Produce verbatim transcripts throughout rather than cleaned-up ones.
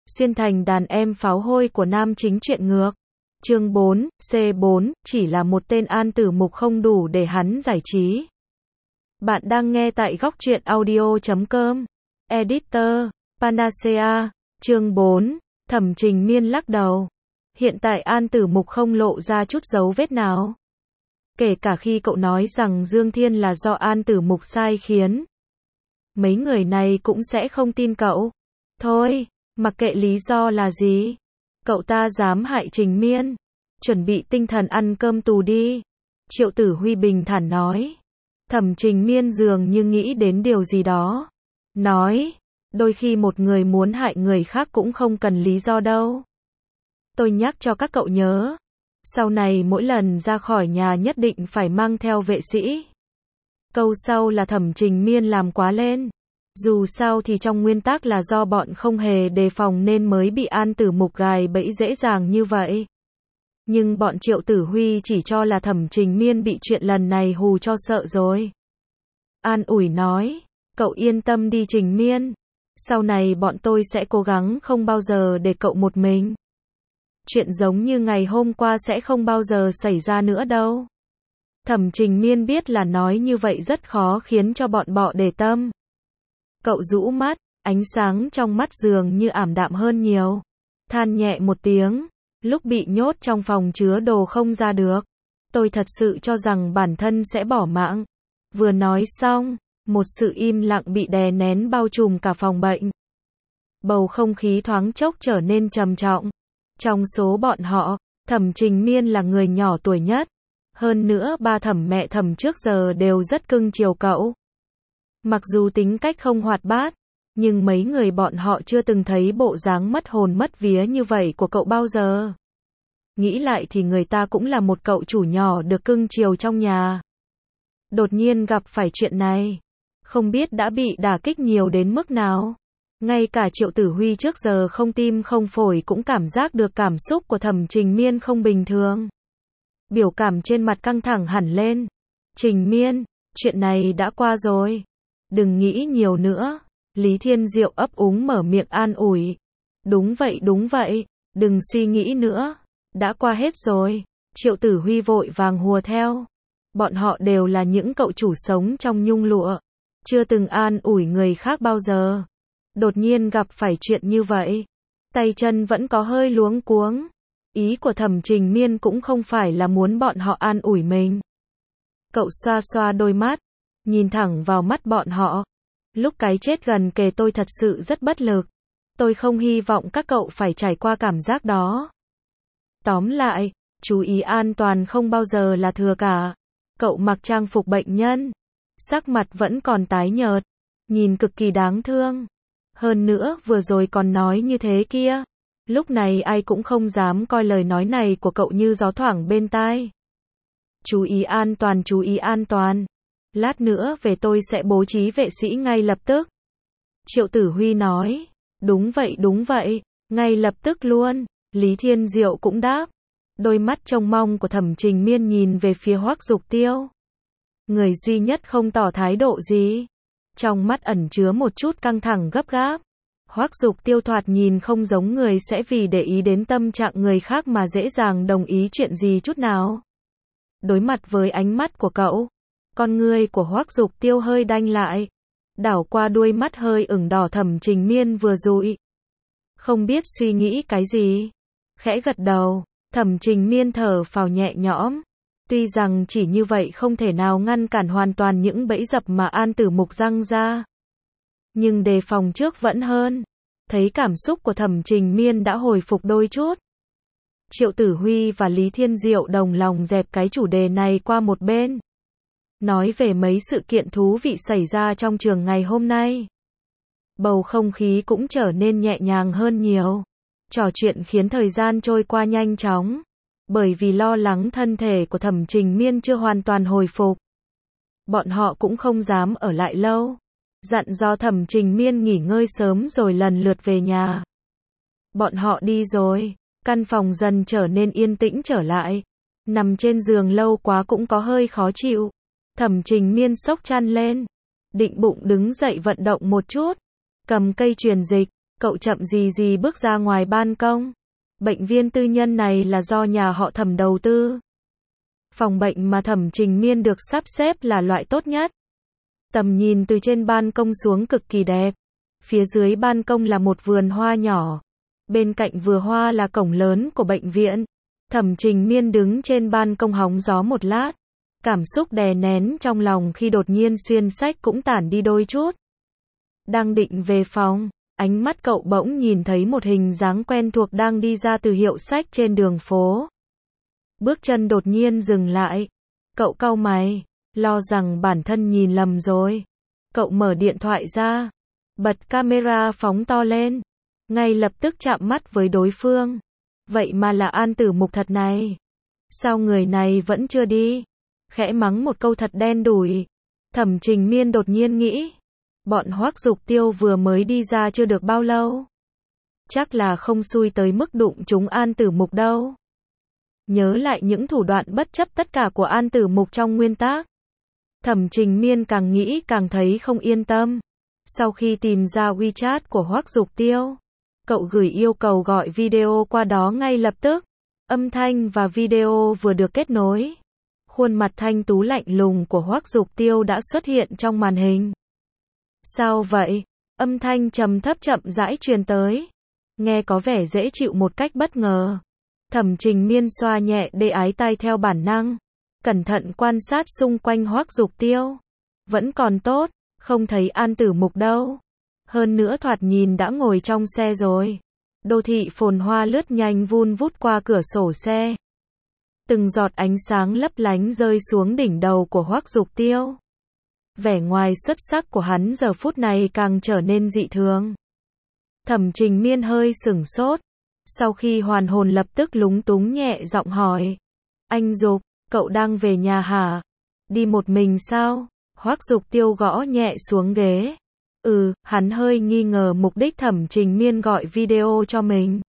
xuyên thành đàn em pháo hôi của nam chính truyện ngược. Chương bốn, C bốn, chỉ là một tên An Tử Mục không đủ để hắn giải trí. Bạn đang nghe tại góc truyện audio chấm com. Editor, Panacea. Chương bốn, Thẩm Trình Miên lắc đầu. Hiện tại An Tử Mục không lộ ra chút dấu vết nào. Kể cả khi cậu nói rằng Dương Thiên là do An Tử Mục sai khiến. Mấy người này cũng sẽ không tin cậu. Thôi, mặc kệ lý do là gì. Cậu ta dám hại Trình Miên. Chuẩn bị tinh thần ăn cơm tù đi. Triệu Tử Huy bình thản nói. Thẩm Trình Miên dường như nghĩ đến điều gì đó. Nói, đôi khi một người muốn hại người khác cũng không cần lý do đâu. Tôi nhắc cho các cậu nhớ. Sau này mỗi lần ra khỏi nhà nhất định phải mang theo vệ sĩ. Câu sau là Thẩm Trình Miên làm quá lên. Dù sao thì trong nguyên tắc là do bọn không hề đề phòng nên mới bị An Tử Mục gài bẫy dễ dàng như vậy. Nhưng bọn Triệu Tử Huy chỉ cho là Thẩm Trình Miên bị chuyện lần này hù cho sợ rồi. An ủi nói, cậu yên tâm đi Trình Miên. Sau này bọn tôi sẽ cố gắng không bao giờ để cậu một mình. Chuyện giống như ngày hôm qua sẽ không bao giờ xảy ra nữa đâu. Thẩm Trình Miên biết là nói như vậy rất khó khiến cho bọn bọ để tâm. Cậu rũ mắt, ánh sáng trong mắt dường như ảm đạm hơn nhiều. Than nhẹ một tiếng, lúc bị nhốt trong phòng chứa đồ không ra được. Tôi thật sự cho rằng bản thân sẽ bỏ mạng. Vừa nói xong, một sự im lặng bị đè nén bao trùm cả phòng bệnh. Bầu không khí thoáng chốc trở nên trầm trọng. Trong số bọn họ, Thẩm Trình Miên là người nhỏ tuổi nhất. Hơn nữa ba Thẩm mẹ Thẩm trước giờ đều rất cưng chiều cậu. Mặc dù tính cách không hoạt bát, nhưng mấy người bọn họ chưa từng thấy bộ dáng mất hồn mất vía như vậy của cậu bao giờ. Nghĩ lại thì người ta cũng là một cậu chủ nhỏ được cưng chiều trong nhà. Đột nhiên gặp phải chuyện này, không biết đã bị đả kích nhiều đến mức nào. Ngay cả Triệu Tử Huy trước giờ không tim không phổi cũng cảm giác được cảm xúc của Thẩm Trình Miên không bình thường. Biểu cảm trên mặt căng thẳng hẳn lên. Trình Miên, chuyện này đã qua rồi. Đừng nghĩ nhiều nữa. Lý Thiên Diệu ấp úng mở miệng an ủi. Đúng vậy đúng vậy, đừng suy nghĩ nữa. Đã qua hết rồi. Triệu Tử Huy vội vàng hùa theo. Bọn họ đều là những cậu chủ sống trong nhung lụa. Chưa từng an ủi người khác bao giờ. Đột nhiên gặp phải chuyện như vậy. Tay chân vẫn có hơi luống cuống. Ý của Thẩm Trình Miên cũng không phải là muốn bọn họ an ủi mình. Cậu xoa xoa đôi mắt. Nhìn thẳng vào mắt bọn họ. Lúc cái chết gần kề tôi thật sự rất bất lực. Tôi không hy vọng các cậu phải trải qua cảm giác đó. Tóm lại, chú ý an toàn không bao giờ là thừa cả. Cậu mặc trang phục bệnh nhân. Sắc mặt vẫn còn tái nhợt. Nhìn cực kỳ đáng thương. Hơn nữa vừa rồi còn nói như thế kia. Lúc này ai cũng không dám coi lời nói này của cậu như gió thoảng bên tai. Chú ý an toàn, chú ý an toàn. Lát nữa về tôi sẽ bố trí vệ sĩ ngay lập tức. Triệu Tử Huy nói. Đúng vậy đúng vậy, ngay lập tức luôn. Lý Thiên Diệu cũng đáp. Đôi mắt trông mong của Thẩm Trình Miên nhìn về phía Hoắc Dục Tiêu. Người duy nhất không tỏ thái độ gì. Trong mắt ẩn chứa một chút căng thẳng gấp gáp. Hoắc Dục Tiêu thoạt nhìn không giống người sẽ vì để ý đến tâm trạng người khác mà dễ dàng đồng ý chuyện gì chút nào. Đối mặt với ánh mắt của cậu, con ngươi của Hoắc Dục Tiêu hơi đanh lại. Đảo qua đuôi mắt hơi ửng đỏ Thẩm Trình Miên vừa dụi. Không biết suy nghĩ cái gì. Khẽ gật đầu, Thẩm Trình Miên thở phào nhẹ nhõm. Tuy rằng chỉ như vậy không thể nào ngăn cản hoàn toàn những bẫy dập mà An Tử Mục răng ra. Nhưng đề phòng trước vẫn hơn. Thấy cảm xúc của Thẩm Trình Miên đã hồi phục đôi chút. Triệu Tử Huy và Lý Thiên Diệu đồng lòng dẹp cái chủ đề này qua một bên. Nói về mấy sự kiện thú vị xảy ra trong trường ngày hôm nay. Bầu không khí cũng trở nên nhẹ nhàng hơn nhiều. Trò chuyện khiến thời gian trôi qua nhanh chóng. Bởi vì lo lắng thân thể của Thẩm Trình Miên chưa hoàn toàn hồi phục. Bọn họ cũng không dám ở lại lâu. Dặn dò Thẩm Trình Miên nghỉ ngơi sớm rồi lần lượt về nhà. Bọn họ đi rồi. Căn phòng dần trở nên yên tĩnh trở lại. Nằm trên giường lâu quá cũng có hơi khó chịu. Thẩm Trình Miên xốc chăn lên. Định bụng đứng dậy vận động một chút. Cầm cây truyền dịch. Cậu chậm gì gì bước ra ngoài ban công. Bệnh viện tư nhân này là do nhà họ Thẩm đầu tư. Phòng bệnh mà Thẩm Trình Miên được sắp xếp là loại tốt nhất. Tầm nhìn từ trên ban công xuống cực kỳ đẹp. Phía dưới ban công là một vườn hoa nhỏ. Bên cạnh vườn hoa là cổng lớn của bệnh viện. Thẩm Trình Miên đứng trên ban công hóng gió một lát. Cảm xúc đè nén trong lòng khi đột nhiên xuyên sách cũng tản đi đôi chút. Đang định về phòng, ánh mắt cậu bỗng nhìn thấy một hình dáng quen thuộc đang đi ra từ hiệu sách trên đường phố. Bước chân đột nhiên dừng lại. Cậu cau mày, lo rằng bản thân nhìn lầm rồi. Cậu mở điện thoại ra, bật camera phóng to lên. Ngay lập tức chạm mắt với đối phương. Vậy mà là An Tử Mục thật này. Sao người này vẫn chưa đi? Khẽ mắng một câu thật đen đủi. Thẩm Trình Miên đột nhiên nghĩ. Bọn Hoắc Dục Tiêu vừa mới đi ra chưa được bao lâu. Chắc là không xui tới mức đụng trúng An Tử Mục đâu. Nhớ lại những thủ đoạn bất chấp tất cả của An Tử Mục trong nguyên tác. Thẩm Trình Miên càng nghĩ càng thấy không yên tâm. Sau khi tìm ra WeChat của Hoắc Dục Tiêu, cậu gửi yêu cầu gọi video qua đó ngay lập tức. Âm thanh và video vừa được kết nối. Khuôn mặt thanh tú lạnh lùng của Hoắc Dục Tiêu đã xuất hiện trong màn hình. Sao vậy? Âm thanh trầm thấp chậm rãi truyền tới. Nghe có vẻ dễ chịu một cách bất ngờ. Thẩm Trình Miên xoa nhẹ đê ái tai theo bản năng. Cẩn thận quan sát xung quanh Hoắc Dục Tiêu. Vẫn còn tốt, không thấy An Tử Mục đâu. Hơn nữa thoạt nhìn đã ngồi trong xe rồi. Đô thị phồn hoa lướt nhanh vun vút qua cửa sổ xe. Từng giọt ánh sáng lấp lánh rơi xuống đỉnh đầu của Hoắc Dục Tiêu. Vẻ ngoài xuất sắc của hắn giờ phút này càng trở nên dị thường. Thẩm Trình Miên hơi sửng sốt. Sau khi hoàn hồn lập tức lúng túng nhẹ giọng hỏi. Anh Dục, cậu đang về nhà hả? Đi một mình sao? Hoắc Dục Tiêu gõ nhẹ xuống ghế. Ừ, hắn hơi nghi ngờ mục đích Thẩm Trình Miên gọi video cho mình.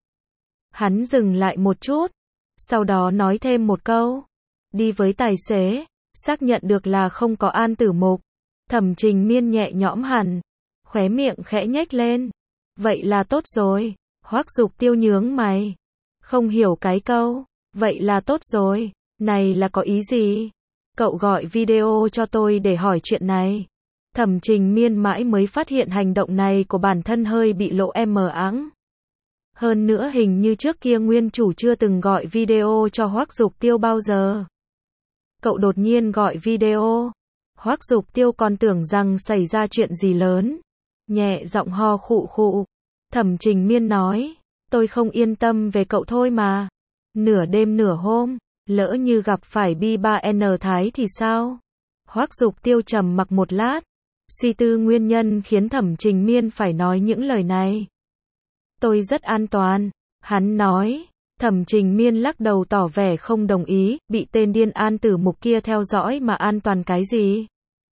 Hắn dừng lại một chút. Sau đó nói thêm một câu. Đi với tài xế. Xác nhận được là không có An Tử Mục. Thẩm Trình Miên nhẹ nhõm hẳn. Khóe miệng khẽ nhếch lên. Vậy là tốt rồi. Hoắc Dục Tiêu nhướng mày. Không hiểu cái câu. Vậy là tốt rồi. Này là có ý gì? Cậu gọi video cho tôi để hỏi chuyện này. Thẩm Trình Miên mãi mới phát hiện hành động này của bản thân hơi bị lộ mờ áng. Hơn nữa hình như trước kia nguyên chủ chưa từng gọi video cho Hoắc Dục Tiêu bao giờ. Cậu đột nhiên gọi video. Hoắc Dục Tiêu còn tưởng rằng xảy ra chuyện gì lớn. Nhẹ giọng ho khụ khụ. Thẩm Trình Miên nói. Tôi không yên tâm về cậu thôi mà. Nửa đêm nửa hôm, lỡ như gặp phải B ba N Thái thì sao? Hoắc Dục Tiêu trầm mặc một lát. Suy tư nguyên nhân khiến Thẩm Trình Miên phải nói những lời này. Tôi rất an toàn. Hắn nói. Thẩm Trình Miên lắc đầu tỏ vẻ không đồng ý. Bị tên điên An Tử Mục kia theo dõi mà an toàn cái gì?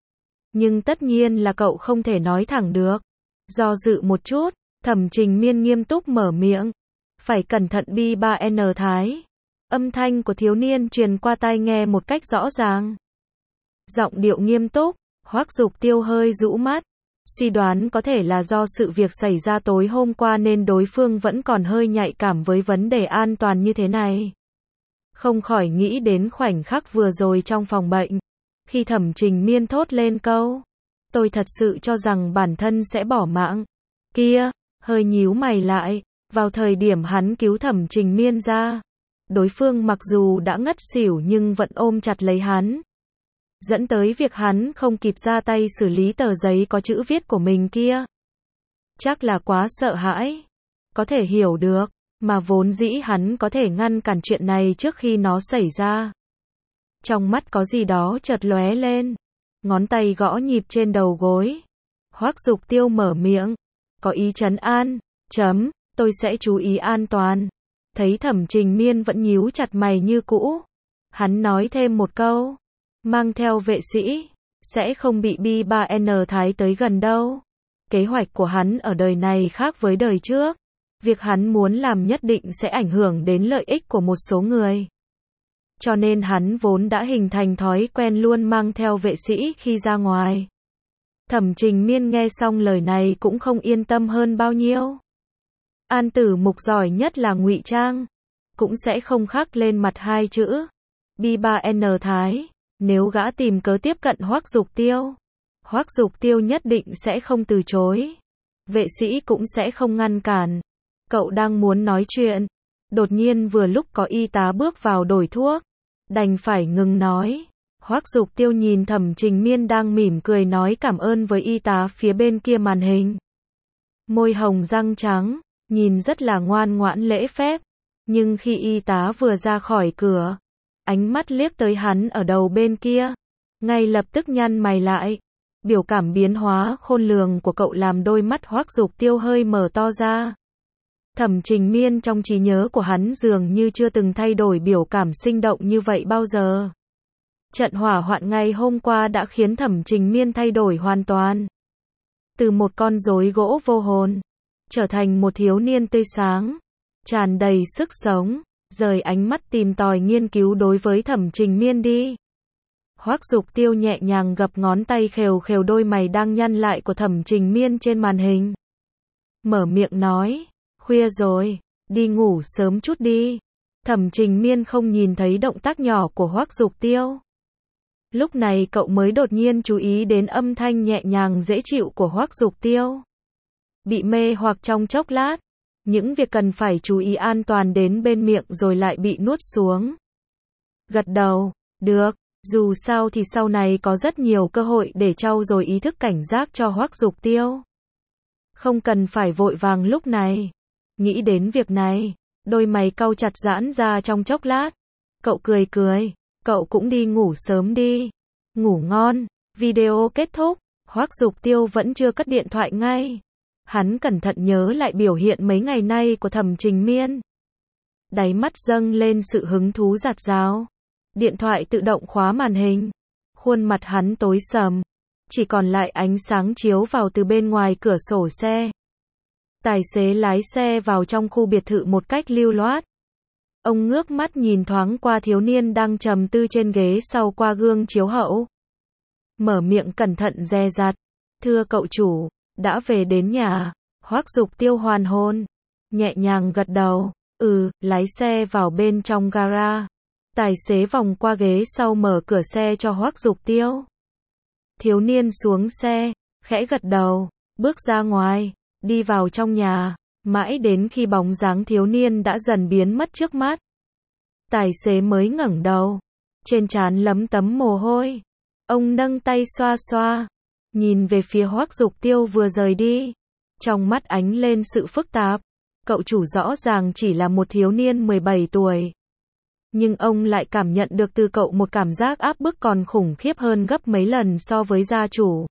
Nhưng tất nhiên là cậu không thể nói thẳng được. Do dự một chút, Thẩm Trình Miên nghiêm túc mở miệng. Phải cẩn thận B ba N Thái. Âm thanh của thiếu niên truyền qua tai nghe một cách rõ ràng. Giọng điệu nghiêm túc. Hoắc Dục Tiêu hơi rũ mắt. Suy đoán có thể là do sự việc xảy ra tối hôm qua nên đối phương vẫn còn hơi nhạy cảm với vấn đề an toàn như thế này. Không khỏi nghĩ đến khoảnh khắc vừa rồi trong phòng bệnh. Khi Thẩm Trình Miên thốt lên câu. Tôi thật sự cho rằng bản thân sẽ bỏ mạng. Kia, hơi nhíu mày lại. Vào thời điểm hắn cứu Thẩm Trình Miên ra. Đối phương mặc dù đã ngất xỉu nhưng vẫn ôm chặt lấy hắn. Dẫn tới việc hắn không kịp ra tay xử lý tờ giấy có chữ viết của mình kia. Chắc là quá sợ hãi. Có thể hiểu được, mà vốn dĩ hắn có thể ngăn cản chuyện này trước khi nó xảy ra. Trong mắt có gì đó chợt lóe lên. Ngón tay gõ nhịp trên đầu gối. Hoắc Dục Tiêu mở miệng. Có ý trấn an. Chấm, tôi sẽ chú ý an toàn. Thấy Thẩm Trình Miên vẫn nhíu chặt mày như cũ. Hắn nói thêm một câu. Mang theo vệ sĩ. Sẽ không bị B ba N Thái tới gần đâu. Kế hoạch của hắn ở đời này khác với đời trước. Việc hắn muốn làm nhất định sẽ ảnh hưởng đến lợi ích của một số người. Cho nên hắn vốn đã hình thành thói quen luôn mang theo vệ sĩ khi ra ngoài. Thẩm Trình Miên nghe xong lời này cũng không yên tâm hơn bao nhiêu. An Tử Mục giỏi nhất là ngụy trang, cũng sẽ không khắc lên mặt hai chữ bi ba en Thái. Nếu gã tìm cớ tiếp cận Hoắc Dục Tiêu, Hoắc Dục Tiêu nhất định sẽ không từ chối. Vệ sĩ cũng sẽ không ngăn cản. Cậu đang muốn nói chuyện, đột nhiên vừa lúc có y tá bước vào đổi thuốc, đành phải ngừng nói. Hoắc Dục Tiêu nhìn Thẩm Trình Miên đang mỉm cười nói cảm ơn với y tá phía bên kia màn hình. Môi hồng răng trắng, nhìn rất là ngoan ngoãn lễ phép, nhưng khi y tá vừa ra khỏi cửa, ánh mắt liếc tới hắn ở đầu bên kia, ngay lập tức nhăn mày lại. Biểu cảm biến hóa khôn lường của cậu làm đôi mắt Hoắc Dục Tiêu hơi mở to ra. Thẩm Trình Miên trong trí nhớ của hắn dường như chưa từng thay đổi biểu cảm sinh động như vậy bao giờ. Trận hỏa hoạn ngày hôm qua đã khiến Thẩm Trình Miên thay đổi hoàn toàn. Từ một con rối gỗ vô hồn, trở thành một thiếu niên tươi sáng, tràn đầy sức sống, rời ánh mắt tìm tòi nghiên cứu đối với Thẩm Trình Miên đi. Hoắc Dục Tiêu nhẹ nhàng gập ngón tay khều khều đôi mày đang nhăn lại của Thẩm Trình Miên trên màn hình. Mở miệng nói, khuya rồi, đi ngủ sớm chút đi. Thẩm Trình Miên không nhìn thấy động tác nhỏ của Hoắc Dục Tiêu. Lúc này cậu mới đột nhiên chú ý đến âm thanh nhẹ nhàng dễ chịu của Hoắc Dục Tiêu. Bị mê hoặc trong chốc lát, những việc cần phải chú ý an toàn đến bên miệng rồi lại bị nuốt xuống. Gật đầu, được, dù sao thì sau này có rất nhiều cơ hội để trau dồi ý thức cảnh giác cho Hoắc Dục Tiêu. Không cần phải vội vàng lúc này. Nghĩ đến việc này, đôi mày cau chặt giãn ra trong chốc lát. Cậu cười cười, cậu cũng đi ngủ sớm đi. Ngủ ngon. Video kết thúc, Hoắc Dục Tiêu vẫn chưa cất điện thoại ngay. Hắn cẩn thận nhớ lại biểu hiện mấy ngày nay của Thẩm Trình Miên. Đáy mắt dâng lên sự hứng thú rạt rào. Điện thoại tự động khóa màn hình. Khuôn mặt hắn tối sầm, chỉ còn lại ánh sáng chiếu vào từ bên ngoài cửa sổ xe. Tài xế lái xe vào trong khu biệt thự một cách lưu loát. Ông ngước mắt nhìn thoáng qua thiếu niên đang trầm tư trên ghế sau qua gương chiếu hậu. Mở miệng cẩn thận dè dặt. Thưa cậu chủ, đã về đến nhà. Hoắc Dục Tiêu hoàn hồn, nhẹ nhàng gật đầu. Ừ, lái xe vào bên trong gara. Tài xế vòng qua ghế sau mở cửa xe cho Hoắc Dục Tiêu. Thiếu niên xuống xe, khẽ gật đầu, bước ra ngoài, đi vào trong nhà, mãi đến khi bóng dáng thiếu niên đã dần biến mất trước mắt. Tài xế mới ngẩng đầu, trên trán lấm tấm mồ hôi. Ông nâng tay xoa xoa, nhìn về phía Hoắc Dục Tiêu vừa rời đi. Trong mắt ánh lên sự phức tạp. Cậu chủ rõ ràng chỉ là một thiếu niên mười bảy tuổi. Nhưng ông lại cảm nhận được từ cậu một cảm giác áp bức còn khủng khiếp hơn gấp mấy lần so với gia chủ.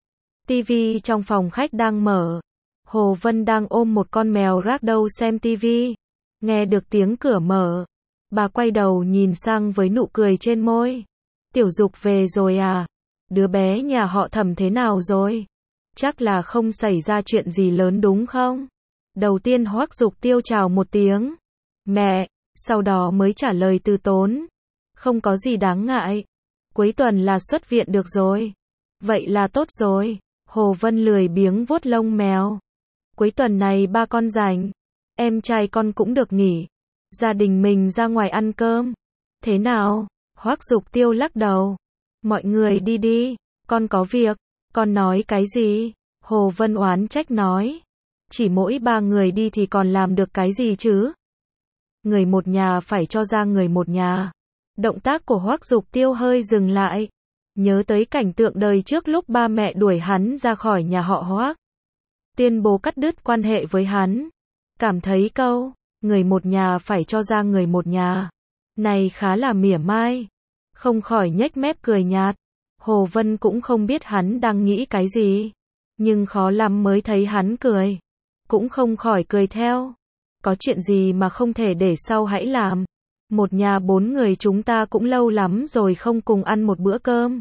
ti vi trong phòng khách đang mở. Hồ Vân đang ôm một con mèo ragdoll xem ti vi. Nghe được tiếng cửa mở, bà quay đầu nhìn sang với nụ cười trên môi. Tiểu Dục về rồi à? Đứa bé nhà họ Thẩm thế nào rồi? Chắc là không xảy ra chuyện gì lớn đúng không? Đầu tiên Hoắc Dục Tiêu chào một tiếng. Mẹ, sau đó mới trả lời từ tốn. Không có gì đáng ngại. Cuối tuần là xuất viện được rồi. Vậy là tốt rồi. Hồ Vân lười biếng vuốt lông mèo. Cuối tuần này ba con rảnh. Em trai con cũng được nghỉ. Gia đình mình ra ngoài ăn cơm. Thế nào? Hoắc Dục Tiêu lắc đầu. Mọi người đi đi. Con có việc. Con nói cái gì? Hồ Vân oán trách nói. Chỉ mỗi ba người đi thì còn làm được cái gì chứ? Người một nhà phải cho ra người một nhà. Động tác của Hoắc Dục Tiêu hơi dừng lại. Nhớ tới cảnh tượng đời trước lúc ba mẹ đuổi hắn ra khỏi nhà họ Hoắc. Tuyên bố cắt đứt quan hệ với hắn. Cảm thấy câu, người một nhà phải cho ra người một nhà. Này khá là mỉa mai. Không khỏi nhếch mép cười nhạt. Hồ Vân cũng không biết hắn đang nghĩ cái gì. Nhưng khó lắm mới thấy hắn cười. Cũng không khỏi cười theo. Có chuyện gì mà không thể để sau hãy làm. Một nhà bốn người chúng ta cũng lâu lắm rồi không cùng ăn một bữa cơm.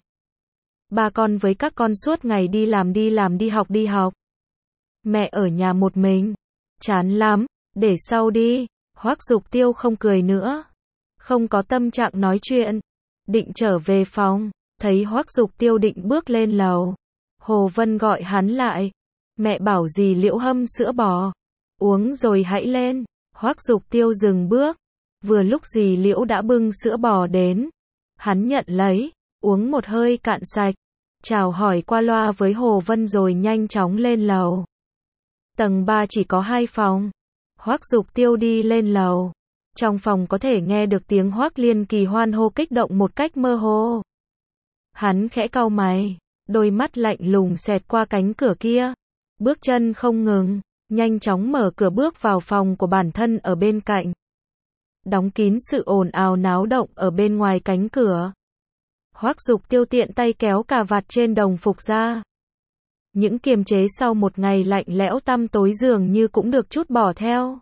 Ba con với các con suốt ngày đi làm đi làm đi học đi học. Mẹ ở nhà một mình. Chán lắm, để sau đi. Hoắc Dục Tiêu không cười nữa. Không có tâm trạng nói chuyện. Định trở về phòng. Thấy Hoắc Dục Tiêu định bước lên lầu. Hồ Vân gọi hắn lại. Mẹ bảo gì Liễu hâm sữa bò. Uống rồi hãy lên. Hoắc Dục Tiêu dừng bước. Vừa lúc dì Liễu đã bưng sữa bò đến. Hắn nhận lấy, uống một hơi cạn sạch. Chào hỏi qua loa với Hồ Vân rồi nhanh chóng lên lầu. Tầng ba chỉ có hai phòng. Hoắc Dục Tiêu đi lên lầu. Trong phòng có thể nghe được tiếng Hoắc Liên Kỳ hoan hô kích động một cách mơ hồ. Hắn khẽ cau mày, đôi mắt lạnh lùng xẹt qua cánh cửa kia. Bước chân không ngừng, nhanh chóng mở cửa bước vào phòng của bản thân ở bên cạnh. Đóng kín sự ồn ào náo động ở bên ngoài cánh cửa. Hoắc Dục Tiêu tiện tay kéo cà vạt trên đồng phục ra. Những kiềm chế sau một ngày lạnh lẽo tăm tối dường như cũng được trút bỏ theo.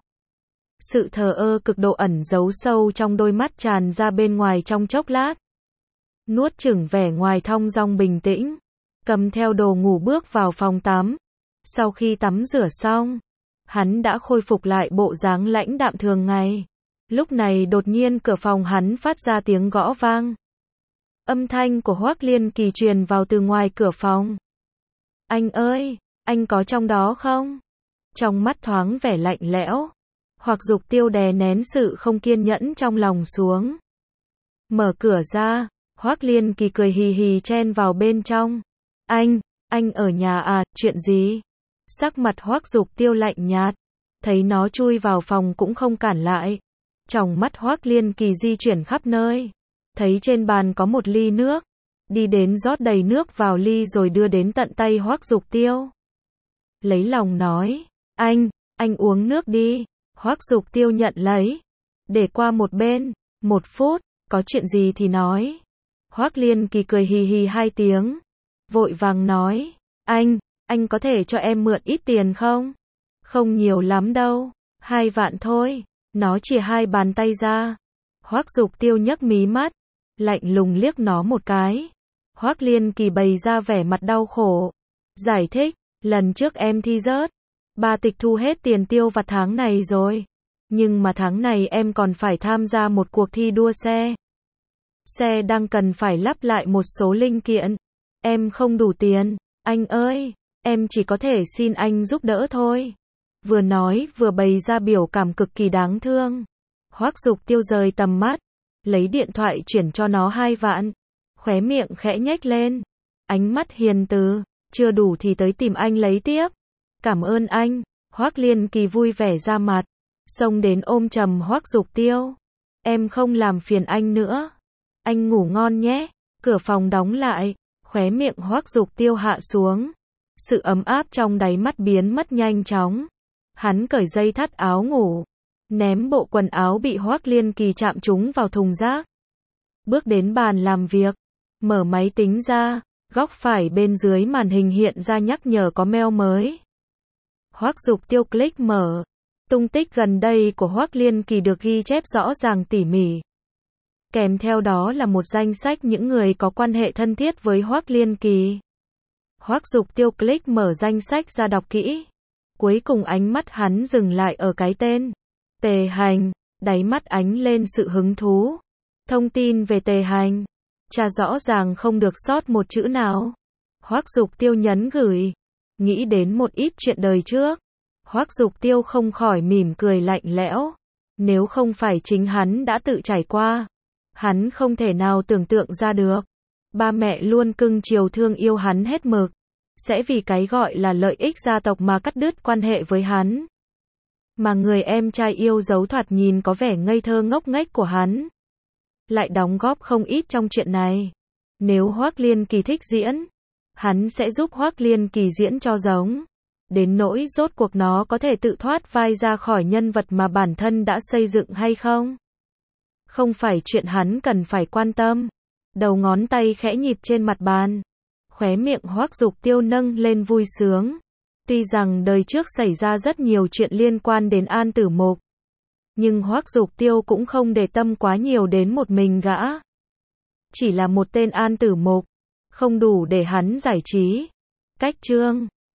Sự thờ ơ cực độ ẩn giấu sâu trong đôi mắt tràn ra bên ngoài trong chốc lát. Nuốt chửng vẻ ngoài thong dong bình tĩnh, cầm theo đồ ngủ bước vào phòng tắm. Sau khi tắm rửa xong, hắn đã khôi phục lại bộ dáng lãnh đạm thường ngày. Lúc này đột nhiên cửa phòng hắn phát ra tiếng gõ vang. Âm thanh của Hoắc Liên Kỳ truyền vào từ ngoài cửa phòng. Anh ơi, anh có trong đó không? Trong mắt thoáng vẻ lạnh lẽo. Hoắc Dục Tiêu đè nén sự không kiên nhẫn trong lòng xuống. Mở cửa ra, Hoắc Liên Kỳ cười hì hì chen vào bên trong. Anh, anh ở nhà à, chuyện gì? Sắc mặt Hoắc Dục Tiêu lạnh nhạt. Thấy nó chui vào phòng cũng không cản lại. Trong mắt Hoắc Liên Kỳ di chuyển khắp nơi. Thấy trên bàn có một ly nước. Đi đến rót đầy nước vào ly rồi đưa đến tận tay Hoắc Dục Tiêu. Lấy lòng nói, anh, anh uống nước đi. Hoắc Dục Tiêu nhận lấy. Để qua một bên, một phút, có chuyện gì thì nói. Hoắc Liên Kỳ cười hì hì hai tiếng. Vội vàng nói, anh, anh có thể cho em mượn ít tiền không? Không nhiều lắm đâu, hai vạn thôi. Nó chìa hai bàn tay ra. Hoắc Dục Tiêu nhấc mí mắt, lạnh lùng liếc nó một cái. Hoắc Liên Kỳ bày ra vẻ mặt đau khổ. Giải thích, lần trước em thi rớt. Ba tịch thu hết tiền tiêu vặt tháng này rồi. Nhưng mà tháng này em còn phải tham gia một cuộc thi đua xe. Xe đang cần phải lắp lại một số linh kiện. Em không đủ tiền. Anh ơi, em chỉ có thể xin anh giúp đỡ thôi. Vừa nói vừa bày ra biểu cảm cực kỳ đáng thương. Hoắc Dục Tiêu rời tầm mắt, lấy điện thoại chuyển cho nó hai vạn. Khóe miệng khẽ nhếch lên. Ánh mắt hiền từ, chưa đủ thì tới tìm anh lấy tiếp. Cảm ơn anh. Hoắc Liên Kỳ vui vẻ ra mặt, xông đến ôm chầm Hoắc Dục Tiêu. Em không làm phiền anh nữa. Anh ngủ ngon nhé. Cửa phòng đóng lại, khóe miệng Hoắc Dục Tiêu hạ xuống. Sự ấm áp trong đáy mắt biến mất nhanh chóng. Hắn cởi dây thắt áo ngủ, ném bộ quần áo bị Hoắc Liên Kỳ chạm trúng vào thùng rác. Bước đến bàn làm việc, mở máy tính ra, góc phải bên dưới màn hình hiện ra nhắc nhở có mail mới. Hoắc Dục Tiêu click mở. Tung tích gần đây của Hoắc Liên Kỳ được ghi chép rõ ràng tỉ mỉ. Kèm theo đó là một danh sách những người có quan hệ thân thiết với Hoắc Liên Kỳ. Hoắc Dục Tiêu click mở danh sách ra đọc kỹ. Cuối cùng ánh mắt hắn dừng lại ở cái tên Tề Hành, đáy mắt ánh lên sự hứng thú. Thông tin về Tề Hành, tra rõ ràng không được sót một chữ nào. Hoắc Dục Tiêu nhấn gửi, nghĩ đến một ít chuyện đời trước. Hoắc Dục Tiêu không khỏi mỉm cười lạnh lẽo. Nếu không phải chính hắn đã tự trải qua, hắn không thể nào tưởng tượng ra được. Ba mẹ luôn cưng chiều thương yêu hắn hết mực, sẽ vì cái gọi là lợi ích gia tộc mà cắt đứt quan hệ với hắn. Mà người em trai yêu dấu thoạt nhìn có vẻ ngây thơ ngốc nghếch của hắn, lại đóng góp không ít trong chuyện này. Nếu Hoắc Liên Kỳ thích diễn, hắn sẽ giúp Hoắc Liên Kỳ diễn cho giống. Đến nỗi rốt cuộc nó có thể tự thoát vai ra khỏi nhân vật mà bản thân đã xây dựng hay không, không phải chuyện hắn cần phải quan tâm. Đầu ngón tay khẽ nhịp trên mặt bàn. Khóe miệng Hoắc Dục Tiêu nâng lên vui sướng. Tuy rằng đời trước xảy ra rất nhiều chuyện liên quan đến An Tử Mục, nhưng Hoắc Dục Tiêu cũng không để tâm quá nhiều đến một mình gã. Chỉ là một tên An Tử Mục, không đủ để hắn giải trí. Cách chương